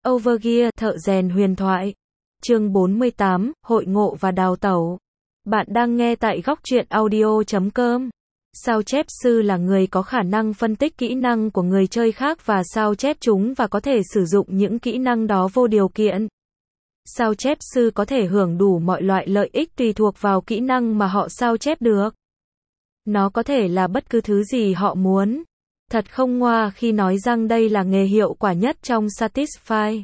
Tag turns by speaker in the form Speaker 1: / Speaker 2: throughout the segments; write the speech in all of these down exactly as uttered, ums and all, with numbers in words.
Speaker 1: Overgear, thợ rèn huyền thoại. Chương bốn mươi tám, hội ngộ và đào tẩu. Bạn đang nghe tại góc truyện audio chấm com. Sao chép sư là người có khả năng phân tích kỹ năng của người chơi khác và sao chép chúng và có thể sử dụng những kỹ năng đó vô điều kiện. Sao chép sư có thể hưởng đủ mọi loại lợi ích tùy thuộc vào kỹ năng mà họ sao chép được. Nó có thể là bất cứ thứ gì họ muốn. Thật không ngoa khi nói rằng đây là nghề hiệu quả nhất trong Satisfy.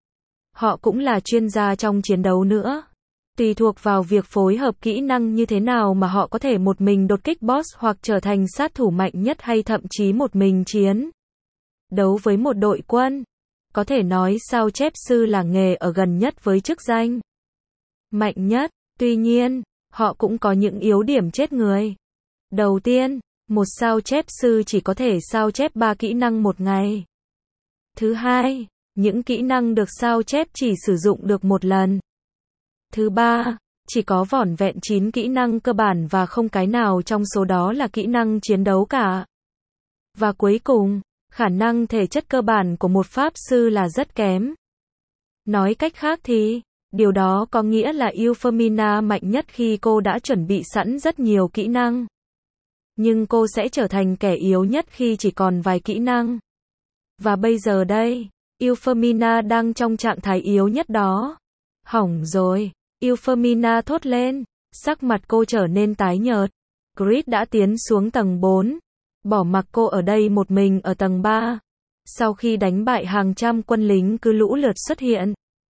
Speaker 1: Họ cũng là chuyên gia trong chiến đấu nữa. Tùy thuộc vào việc phối hợp kỹ năng như thế nào mà họ có thể một mình đột kích boss hoặc trở thành sát thủ mạnh nhất hay thậm chí một mình chiến đấu với một đội quân. Có thể nói sao chép sư là nghề ở gần nhất với chức danh mạnh nhất. Tuy nhiên, họ cũng có những yếu điểm chết người. Đầu tiên, một sao chép sư chỉ có thể sao chép ba kỹ năng một ngày. Thứ hai, những kỹ năng được sao chép chỉ sử dụng được một lần. Thứ ba, chỉ có vỏn vẹn chín kỹ năng cơ bản và không cái nào trong số đó là kỹ năng chiến đấu cả. Và cuối cùng, khả năng thể chất cơ bản của một pháp sư là rất kém. Nói cách khác thì, điều đó có nghĩa là Euphemina mạnh nhất khi cô đã chuẩn bị sẵn rất nhiều kỹ năng. Nhưng cô sẽ trở thành kẻ yếu nhất khi chỉ còn vài kỹ năng. Và bây giờ đây, Euphemina đang trong trạng thái yếu nhất đó. Hỏng rồi, Euphemina thốt lên, sắc mặt cô trở nên tái nhợt. Grid đã tiến xuống tầng bốn, bỏ mặc cô ở đây một mình ở tầng ba. Sau khi đánh bại hàng trăm quân lính cứ lũ lượt xuất hiện,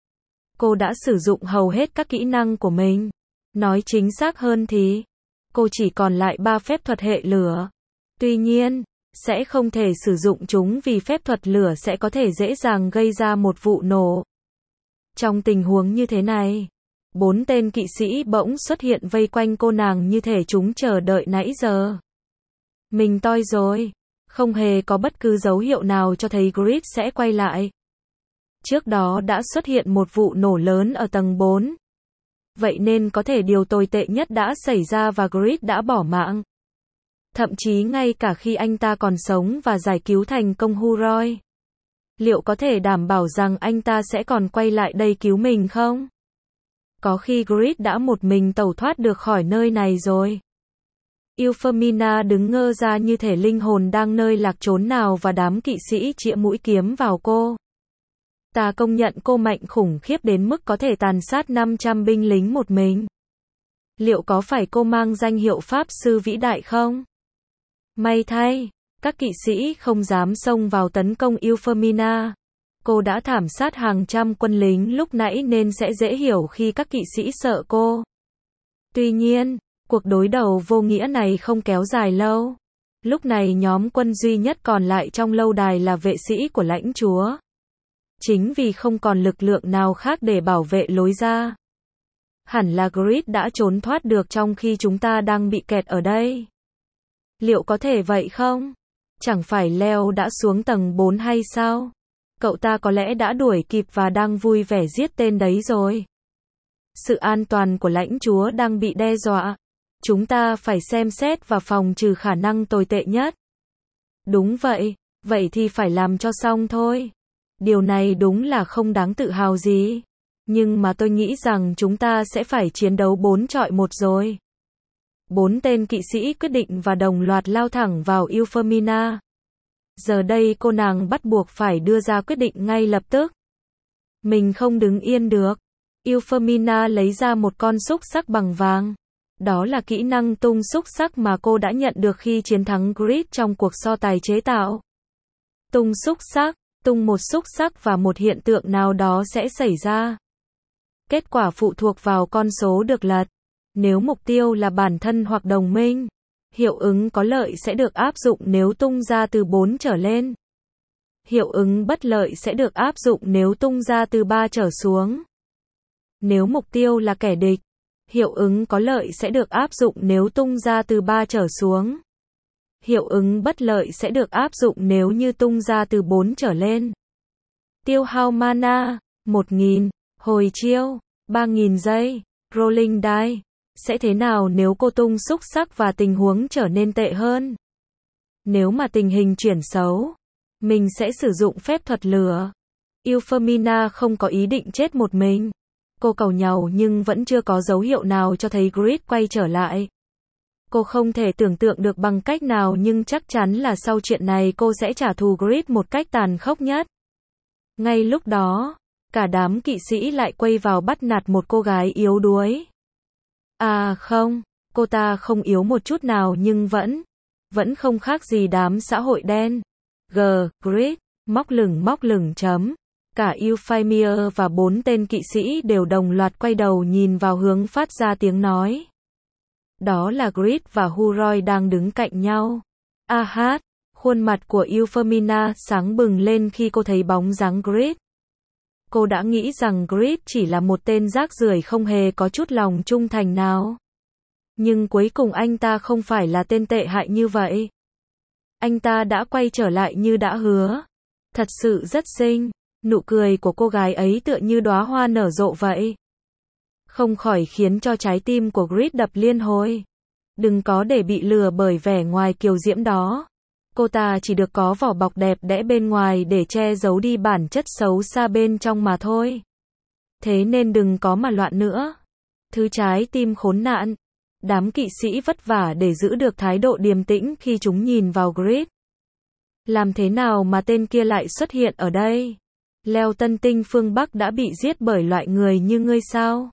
Speaker 1: cô đã sử dụng hầu hết các kỹ năng của mình. Nói chính xác hơn thì, cô chỉ còn lại ba phép thuật hệ lửa. Tuy nhiên, sẽ không thể sử dụng chúng vì phép thuật lửa sẽ có thể dễ dàng gây ra một vụ nổ. Trong tình huống như thế này, bốn tên kỵ sĩ bỗng xuất hiện vây quanh cô nàng như thể chúng chờ đợi nãy giờ. Mình toi rồi, không hề có bất cứ dấu hiệu nào cho thấy Grid sẽ quay lại. Trước đó đã xuất hiện một vụ nổ lớn ở tầng bốn. Vậy nên có thể điều tồi tệ nhất đã xảy ra và Grid đã bỏ mạng. Thậm chí ngay cả khi anh ta còn sống và giải cứu thành công Huroi. Liệu có thể đảm bảo rằng anh ta sẽ còn quay lại đây cứu mình không? Có khi Grid đã một mình tẩu thoát được khỏi nơi này rồi. Euphemina đứng ngơ ra như thể linh hồn đang nơi lạc trốn nào và đám kỵ sĩ chĩa mũi kiếm vào cô. Ta công nhận cô mạnh khủng khiếp đến mức có thể tàn sát năm trăm binh lính một mình. Liệu có phải cô mang danh hiệu pháp sư vĩ đại không? May thay, các kỵ sĩ không dám xông vào tấn công Euphemina. Cô đã thảm sát hàng trăm quân lính lúc nãy nên sẽ dễ hiểu khi các kỵ sĩ sợ cô. Tuy nhiên, cuộc đối đầu vô nghĩa này không kéo dài lâu. Lúc này nhóm quân duy nhất còn lại trong lâu đài là vệ sĩ của lãnh chúa. Chính vì không còn lực lượng nào khác để bảo vệ lối ra. Hẳn là Grid đã trốn thoát được trong khi chúng ta đang bị kẹt ở đây. Liệu có thể vậy không? Chẳng phải Leo đã xuống tầng bốn hay sao? Cậu ta có lẽ đã đuổi kịp và đang vui vẻ giết tên đấy rồi. Sự an toàn của lãnh chúa đang bị đe dọa. Chúng ta phải xem xét và phòng trừ khả năng tồi tệ nhất. Đúng vậy, vậy thì phải làm cho xong thôi. Điều này đúng là không đáng tự hào gì. Nhưng mà tôi nghĩ rằng chúng ta sẽ phải chiến đấu bốn chọi một rồi. Bốn tên kỵ sĩ quyết định và đồng loạt lao thẳng vào Euphemina. Giờ đây cô nàng bắt buộc phải đưa ra quyết định ngay lập tức. Mình không đứng yên được. Euphemina lấy ra một con xúc xắc bằng vàng. Đó là kỹ năng tung xúc xắc mà cô đã nhận được khi chiến thắng Grid trong cuộc so tài chế tạo. Tung xúc xắc, tung một xúc xắc và một hiện tượng nào đó sẽ xảy ra. Kết quả phụ thuộc vào con số được lật. Nếu mục tiêu là bản thân hoặc đồng minh, hiệu ứng có lợi sẽ được áp dụng nếu tung ra từ bốn trở lên. Hiệu ứng bất lợi sẽ được áp dụng nếu tung ra từ ba trở xuống. Nếu mục tiêu là kẻ địch, hiệu ứng có lợi sẽ được áp dụng nếu tung ra từ ba trở xuống. Hiệu ứng bất lợi sẽ được áp dụng nếu như tung ra từ bốn trở lên. Tiêu hao mana, một nghìn, hồi chiêu, ba nghìn giây, rolling die. Sẽ thế nào nếu cô tung xúc xắc và tình huống trở nên tệ hơn? Nếu mà tình hình chuyển xấu, mình sẽ sử dụng phép thuật lửa. Euphemina không có ý định chết một mình. Cô cầu nhàu nhưng vẫn chưa có dấu hiệu nào cho thấy Grid quay trở lại. Cô không thể tưởng tượng được bằng cách nào nhưng chắc chắn là sau chuyện này cô sẽ trả thù Grid một cách tàn khốc nhất. Ngay lúc đó, cả đám kỵ sĩ lại quay vào bắt nạt một cô gái yếu đuối. À không, cô ta không yếu một chút nào nhưng vẫn, vẫn không khác gì đám xã hội đen. G, Grid, móc lửng móc lửng chấm. Cả Euphemia và bốn tên kỵ sĩ đều đồng loạt quay đầu nhìn vào hướng phát ra tiếng nói. Đó là Grid và Huroy đang đứng cạnh nhau. A hát, khuôn mặt của Euphemina sáng bừng lên khi cô thấy bóng dáng Grid. Cô đã nghĩ rằng Grid chỉ là một tên rác rưởi không hề có chút lòng trung thành nào. Nhưng cuối cùng anh ta không phải là tên tệ hại như vậy. Anh ta đã quay trở lại như đã hứa. Thật sự rất xinh. Nụ cười của cô gái ấy tựa như đóa hoa nở rộ vậy. Không khỏi khiến cho trái tim của Grid đập liên hồi. Đừng có để bị lừa bởi vẻ ngoài kiều diễm đó. Cô ta chỉ được có vỏ bọc đẹp đẽ bên ngoài để che giấu đi bản chất xấu xa bên trong mà thôi. Thế nên đừng có mà loạn nữa. Thứ trái tim khốn nạn. Đám kỵ sĩ vất vả để giữ được thái độ điềm tĩnh khi chúng nhìn vào Grid. Làm thế nào mà tên kia lại xuất hiện ở đây? Leo Tân Tinh phương Bắc đã bị giết bởi loại người như ngươi sao?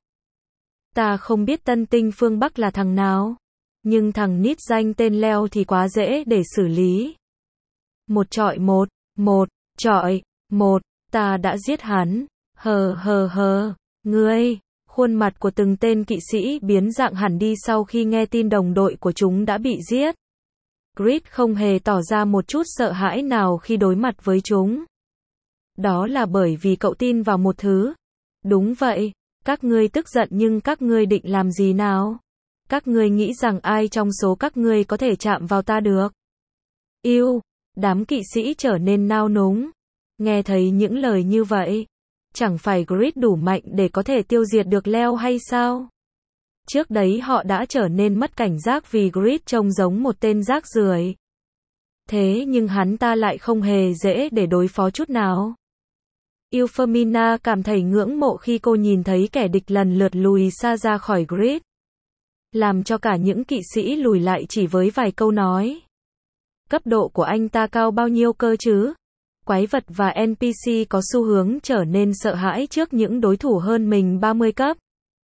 Speaker 1: Ta không biết Tân Tinh phương Bắc là thằng nào. Nhưng thằng nít danh tên Leo thì quá dễ để xử lý. Một trọi một, một, trọi, một, ta đã giết hắn. Hờ hờ hờ, ngươi. Khuôn mặt của từng tên kỵ sĩ biến dạng hẳn đi sau khi nghe tin đồng đội của chúng đã bị giết. Grid không hề tỏ ra một chút sợ hãi nào khi đối mặt với chúng. Đó là bởi vì cậu tin vào một thứ. Đúng vậy, các ngươi tức giận nhưng các ngươi định làm gì nào? Các ngươi nghĩ rằng ai trong số các ngươi có thể chạm vào ta được? Yêu, đám kỵ sĩ trở nên nao núng. Nghe thấy những lời như vậy, chẳng phải Grid đủ mạnh để có thể tiêu diệt được Leo hay sao? Trước đấy họ đã trở nên mất cảnh giác vì Grid trông giống một tên rác rưởi. Thế nhưng hắn ta lại không hề dễ để đối phó chút nào. Euphemina cảm thấy ngưỡng mộ khi cô nhìn thấy kẻ địch lần lượt lùi xa ra khỏi Grid. Làm cho cả những kỵ sĩ lùi lại chỉ với vài câu nói. Cấp độ của anh ta cao bao nhiêu cơ chứ? Quái vật và en pê xê có xu hướng trở nên sợ hãi trước những đối thủ hơn mình ba mươi cấp.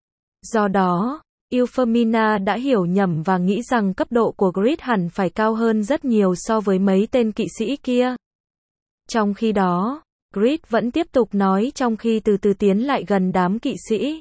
Speaker 1: Do đó, Euphemina đã hiểu nhầm và nghĩ rằng cấp độ của Grid hẳn phải cao hơn rất nhiều so với mấy tên kỵ sĩ kia. Trong khi đó, Grid vẫn tiếp tục nói trong khi từ từ tiến lại gần đám kỵ sĩ.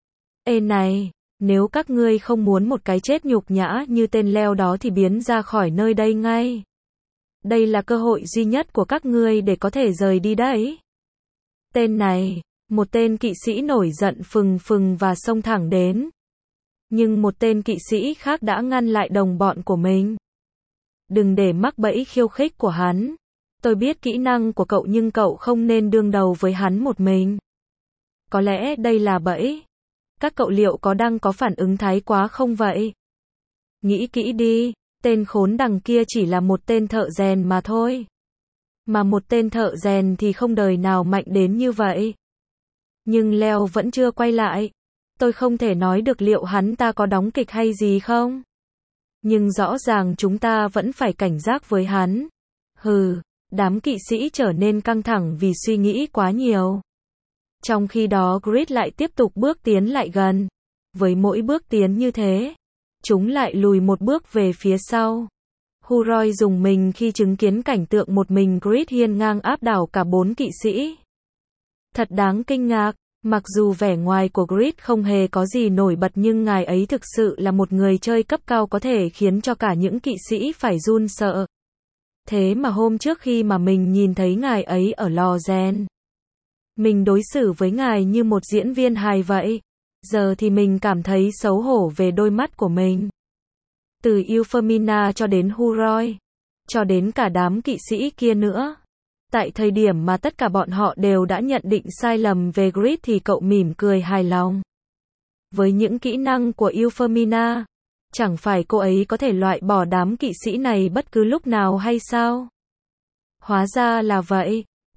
Speaker 1: Ê này, nếu các ngươi không muốn một cái chết nhục nhã như tên Leo đó thì biến ra khỏi nơi đây ngay. Đây là cơ hội duy nhất của các ngươi để có thể rời đi đấy. Tên này, một tên kỵ sĩ nổi giận phừng phừng và xông thẳng đến. Nhưng một tên kỵ sĩ khác đã ngăn lại đồng bọn của mình. Đừng để mắc bẫy khiêu khích của hắn. Tôi biết kỹ năng của cậu nhưng cậu không nên đương đầu với hắn một mình. Có lẽ đây là bẫy. Các cậu liệu có đang có phản ứng thái quá không vậy? Nghĩ kỹ đi, tên khốn đằng kia chỉ là một tên thợ rèn mà thôi. Mà một tên thợ rèn thì không đời nào mạnh đến như vậy. Nhưng Leo vẫn chưa quay lại. Tôi không thể nói được liệu hắn ta có đóng kịch hay gì không. Nhưng rõ ràng chúng ta vẫn phải cảnh giác với hắn. Hừ, đám kỵ sĩ trở nên căng thẳng vì suy nghĩ quá nhiều. Trong khi đó Grid lại tiếp tục bước tiến lại gần. Với mỗi bước tiến như thế, chúng lại lùi một bước về phía sau. Huroy rùng mình khi chứng kiến cảnh tượng một mình Grid hiên ngang áp đảo cả bốn kỵ sĩ. Thật đáng kinh ngạc, mặc dù vẻ ngoài của Grid không hề có gì nổi bật nhưng ngài ấy thực sự là một người chơi cấp cao có thể khiến cho cả những kỵ sĩ phải run sợ. Thế mà hôm trước khi mà mình nhìn thấy ngài ấy ở lò rèn, mình đối xử với ngài như một diễn viên hài vậy. Giờ thì mình cảm thấy xấu hổ về đôi mắt của mình. Từ Euphemina cho đến Huroy, cho đến cả đám kỵ sĩ kia nữa. Tại thời điểm mà tất cả bọn họ đều đã nhận định sai lầm về Grid thì cậu mỉm cười hài lòng. Với những kỹ năng của Euphemina, chẳng phải cô ấy có thể loại bỏ đám kỵ sĩ này bất cứ lúc nào hay sao? Hóa ra là vậy.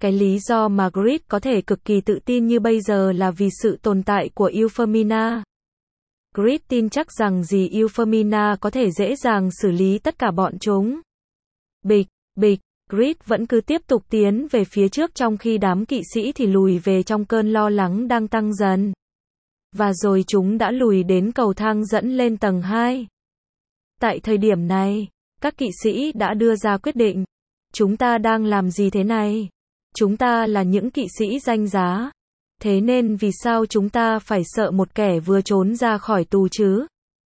Speaker 1: Cái lý do mà Grid có thể cực kỳ tự tin như bây giờ là vì sự tồn tại của Euphemina. Grid tin chắc rằng dì Euphemina có thể dễ dàng xử lý tất cả bọn chúng. Bịch, bịch, Grid vẫn cứ tiếp tục tiến về phía trước trong khi đám kỵ sĩ thì lùi về trong cơn lo lắng đang tăng dần. Và rồi chúng đã lùi đến cầu thang dẫn lên tầng hai. Tại thời điểm này, các kỵ sĩ đã đưa ra quyết định. Chúng ta đang làm gì thế này? Chúng ta là những kỵ sĩ danh giá. Thế nên vì sao chúng ta phải sợ một kẻ vừa trốn ra khỏi tù chứ?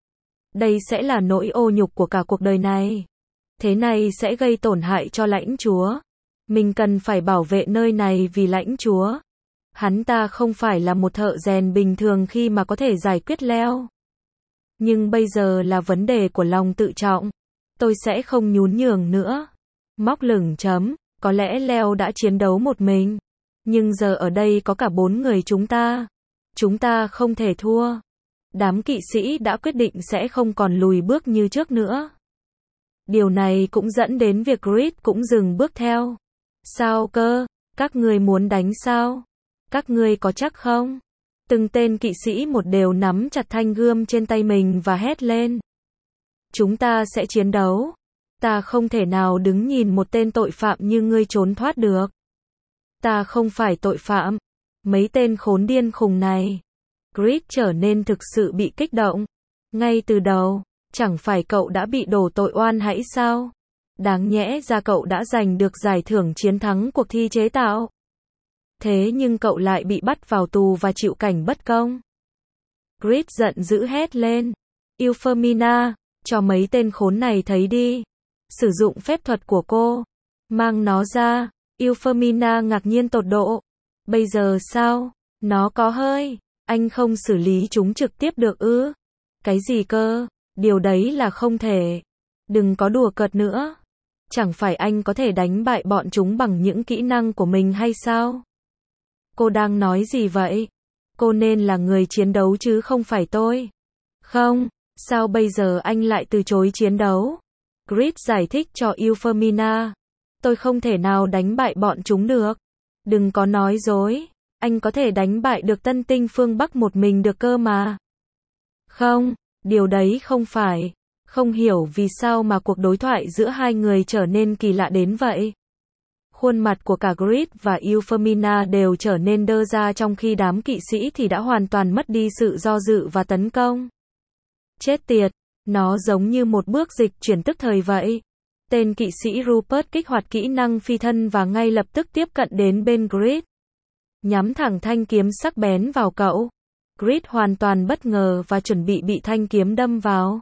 Speaker 1: Đây sẽ là nỗi ô nhục của cả cuộc đời này. Thế này sẽ gây tổn hại cho lãnh chúa. Mình cần phải bảo vệ nơi này vì lãnh chúa. Hắn ta không phải là một thợ rèn bình thường khi mà có thể giải quyết Leo. Nhưng bây giờ là vấn đề của lòng tự trọng. Tôi sẽ không nhún nhường nữa. Móc lửng chấm. Có lẽ Leo đã chiến đấu một mình. Nhưng giờ ở đây có cả bốn người chúng ta. Chúng ta không thể thua. Đám kỵ sĩ đã quyết định sẽ không còn lùi bước như trước nữa. Điều này cũng dẫn đến việc Grid cũng dừng bước theo. Sao cơ? Các ngươi muốn đánh sao? Các ngươi có chắc không? Từng tên kỵ sĩ một đều nắm chặt thanh gươm trên tay mình và hét lên. Chúng ta sẽ chiến đấu. Ta không thể nào đứng nhìn một tên tội phạm như ngươi trốn thoát được. Ta không phải tội phạm. Mấy tên khốn điên khùng này. Grid trở nên thực sự bị kích động. Ngay từ đầu, chẳng phải cậu đã bị đổ tội oan hãy sao? Đáng nhẽ ra cậu đã giành được giải thưởng chiến thắng cuộc thi chế tạo. Thế nhưng cậu lại bị bắt vào tù và chịu cảnh bất công. Grid giận dữ hét lên. Euphemina, cho mấy tên khốn này thấy đi. Sử dụng phép thuật của cô. Mang nó ra. Euphemina ngạc nhiên tột độ. Bây giờ sao? Nó có hơi. Anh không xử lý chúng trực tiếp được ư? Cái gì cơ? Điều đấy là không thể. Đừng có đùa cợt nữa. Chẳng phải anh có thể đánh bại bọn chúng bằng những kỹ năng của mình hay sao? Cô đang nói gì vậy? Cô nên là người chiến đấu chứ không phải tôi. Không, sao bây giờ anh lại từ chối chiến đấu? Grid giải thích cho Euphemina. Tôi không thể nào đánh bại bọn chúng được. Đừng có nói dối. Anh có thể đánh bại được Tân Tinh phương Bắc một mình được cơ mà. Không, điều đấy không phải. Không hiểu vì sao mà cuộc đối thoại giữa hai người trở nên kỳ lạ đến vậy. Khuôn mặt của cả Grid và Euphemina đều trở nên đơ ra trong khi đám kỵ sĩ thì đã hoàn toàn mất đi sự do dự và tấn công. Chết tiệt, nó giống như một bước dịch chuyển tức thời vậy. Tên kỵ sĩ Rupert kích hoạt kỹ năng phi thân và ngay lập tức tiếp cận đến bên Grid. Nhắm thẳng thanh kiếm sắc bén vào cậu. Grid hoàn toàn bất ngờ và chuẩn bị bị thanh kiếm đâm vào.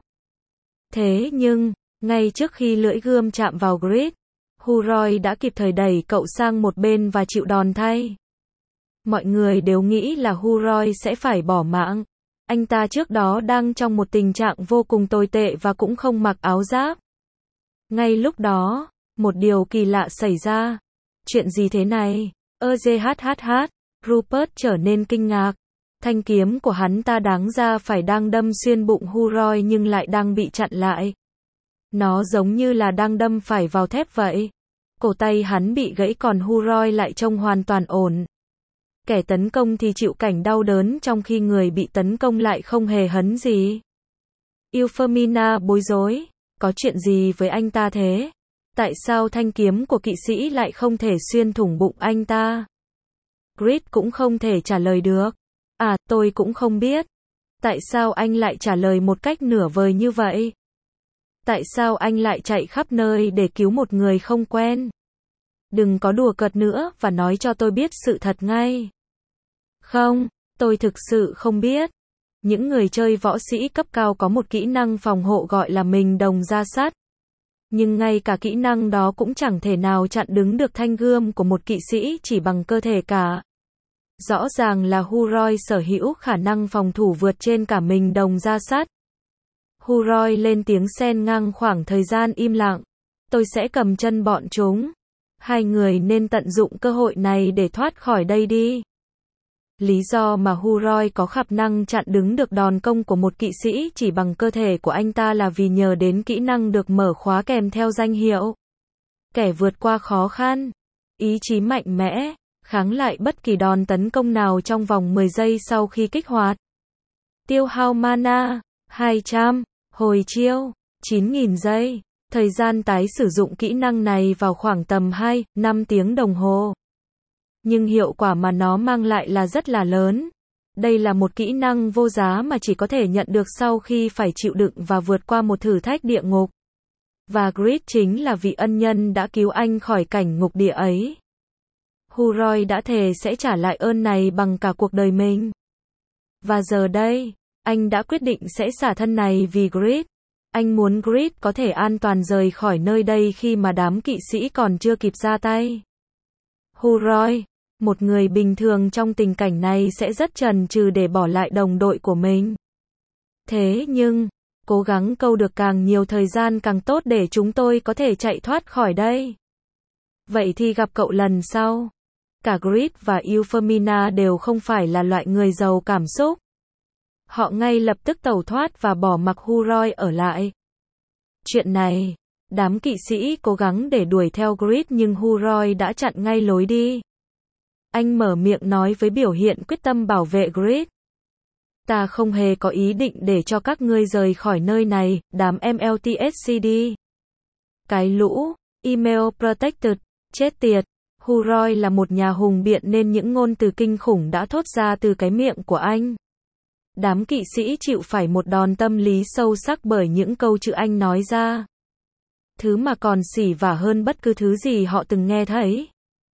Speaker 1: Thế nhưng, ngay trước khi lưỡi gươm chạm vào Grid, Huroy đã kịp thời đẩy cậu sang một bên và chịu đòn thay. Mọi người đều nghĩ là Huroy sẽ phải bỏ mạng. Anh ta trước đó đang trong một tình trạng vô cùng tồi tệ và cũng không mặc áo giáp. Ngay lúc đó, một điều kỳ lạ xảy ra. Chuyện gì thế này? Ơ dê hát hát hát, Rupert trở nên kinh ngạc. Thanh kiếm của hắn ta đáng ra phải đang đâm xuyên bụng Huroy nhưng lại đang bị chặn lại. Nó giống như là đang đâm phải vào thép vậy. Cổ tay hắn bị gãy còn Huroy lại trông hoàn toàn ổn. Kẻ tấn công thì chịu cảnh đau đớn trong khi người bị tấn công lại không hề hấn gì. Euphemina bối rối. Có chuyện gì với anh ta thế? Tại sao thanh kiếm của kỵ sĩ lại không thể xuyên thủng bụng anh ta? Grid cũng không thể trả lời được. À, tôi cũng không biết. Tại sao anh lại trả lời một cách nửa vời như vậy? Tại sao anh lại chạy khắp nơi để cứu một người không quen? Đừng có đùa cợt nữa và nói cho tôi biết sự thật ngay. Không, tôi thực sự không biết. Những người chơi võ sĩ cấp cao có một kỹ năng phòng hộ gọi là mình đồng ra sắt. Nhưng ngay cả kỹ năng đó cũng chẳng thể nào chặn đứng được thanh gươm của một kỵ sĩ chỉ bằng cơ thể cả. Rõ ràng là Huroy sở hữu khả năng phòng thủ vượt trên cả mình đồng ra sắt. Huroy lên tiếng xen ngang khoảng thời gian im lặng. Tôi sẽ cầm chân bọn chúng. Hai người nên tận dụng cơ hội này để thoát khỏi đây đi. Lý do mà Huroy có khả năng chặn đứng được đòn công của một kỵ sĩ chỉ bằng cơ thể của anh ta là vì nhờ đến kỹ năng được mở khóa kèm theo danh hiệu. Kẻ vượt qua khó khăn. ý chí mạnh mẽ, kháng lại bất kỳ đòn tấn công nào trong vòng mười giây sau khi kích hoạt. Tiêu hao mana, hai trăm, hồi chiêu, chín nghìn giây. Thời gian tái sử dụng kỹ năng này vào khoảng tầm hai đến năm tiếng đồng hồ. Nhưng hiệu quả mà nó mang lại là rất là lớn. Đây là một kỹ năng vô giá mà chỉ có thể nhận được sau khi phải chịu đựng và vượt qua một thử thách địa ngục. Và Grid chính là vị ân nhân đã cứu anh khỏi cảnh ngục địa ấy. Huroi đã thề sẽ trả lại ơn này bằng cả cuộc đời mình. Và giờ đây, anh đã quyết định sẽ xả thân này vì Grid. Anh muốn Grid có thể an toàn rời khỏi nơi đây khi mà đám kỵ sĩ còn chưa kịp ra tay. Huroi, một người bình thường trong tình cảnh này sẽ rất chần chừ để bỏ lại đồng đội của mình. Thế nhưng, cố gắng câu được càng nhiều thời gian càng tốt để chúng tôi có thể chạy thoát khỏi đây. Vậy thì gặp cậu lần sau. Cả Grid và Euphemina đều không phải là loại người giàu cảm xúc. Họ ngay lập tức tẩu thoát và bỏ mặc Huroi ở lại. Chuyện này, đám kỵ sĩ cố gắng để đuổi theo Grid nhưng Huroi đã chặn ngay lối đi. Anh mở miệng nói với biểu hiện quyết tâm bảo vệ Grid. Ta không hề có ý định để cho các ngươi rời khỏi nơi này, đám em lờ tê ét xê đê. Cái lũ, email protected, chết tiệt. Huroi là một nhà hùng biện nên những ngôn từ kinh khủng đã thốt ra từ cái miệng của anh. Đám kỵ sĩ chịu phải một đòn tâm lý sâu sắc bởi những câu chữ anh nói ra. Thứ mà còn xỉ vả hơn bất cứ thứ gì họ từng nghe thấy.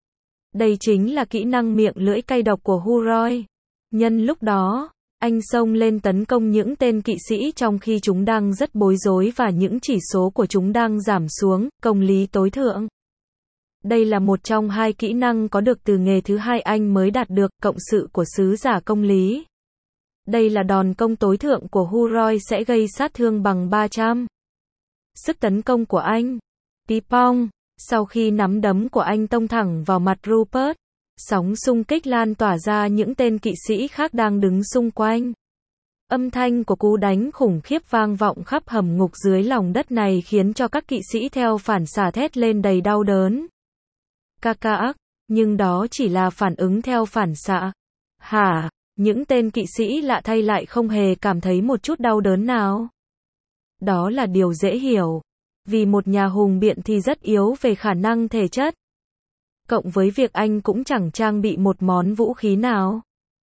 Speaker 1: Đây chính là kỹ năng miệng lưỡi cay độc của Huroi. Nhân lúc đó, anh xông lên tấn công những tên kỵ sĩ trong khi chúng đang rất bối rối và những chỉ số của chúng đang giảm xuống, công lý tối thượng. Đây là một trong hai kỹ năng có được từ nghề thứ hai anh mới đạt được, cộng sự của sứ giả công lý. Đây là đòn công tối thượng của Huroi sẽ gây sát thương bằng ba trăm. Sức tấn công của anh. Pipong. Sau khi nắm đấm của anh tông thẳng vào mặt Rupert, sóng xung kích lan tỏa ra những tên kỵ sĩ khác đang đứng xung quanh. Âm thanh của cú đánh khủng khiếp vang vọng khắp hầm ngục dưới lòng đất này khiến cho các kỵ sĩ theo phản xạ thét lên đầy đau đớn. Kakaak, nhưng đó chỉ là phản ứng theo phản xạ. Hả? Những tên kỵ sĩ lạ thay lại không hề cảm thấy một chút đau đớn nào. Đó là điều dễ hiểu. Vì một nhà hùng biện thì rất yếu về khả năng thể chất. Cộng với việc anh cũng chẳng trang bị một món vũ khí nào.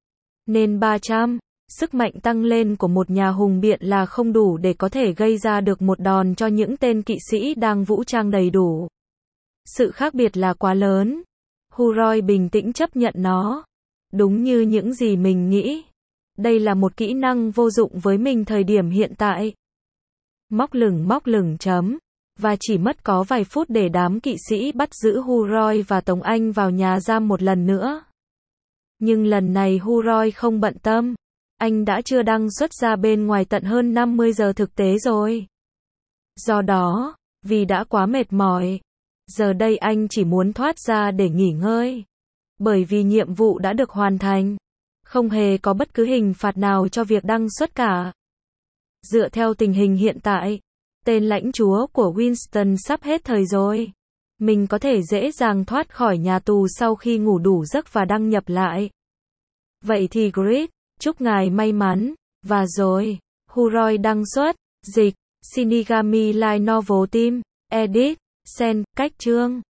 Speaker 1: Nên ba trăm, sức mạnh tăng lên của một nhà hùng biện là không đủ để có thể gây ra được một đòn cho những tên kỵ sĩ đang vũ trang đầy đủ. Sự khác biệt là quá lớn. Huroi bình tĩnh chấp nhận nó. Đúng như những gì mình nghĩ. Đây là một kỹ năng vô dụng với mình thời điểm hiện tại. Móc lửng móc lửng chấm. Và chỉ mất có vài phút để đám kỵ sĩ bắt giữ Huroi và tống anh vào nhà giam một lần nữa. Nhưng lần này Huroi không bận tâm. Anh đã chưa đăng xuất ra bên ngoài tận hơn năm mươi giờ thực tế rồi. Do đó, vì đã quá mệt mỏi, giờ đây anh chỉ muốn thoát ra để nghỉ ngơi. Bởi vì nhiệm vụ đã được hoàn thành. Không hề có bất cứ hình phạt nào cho việc đăng xuất cả. Dựa theo tình hình hiện tại, tên lãnh chúa của Winston sắp hết thời rồi. Mình có thể dễ dàng thoát khỏi nhà tù sau khi ngủ đủ giấc và đăng nhập lại. Vậy thì Grid, chúc ngài may mắn. Và rồi, Huroi đăng xuất, dịch, Shinigami Light Novel Team, Edit, Sen, cách chương.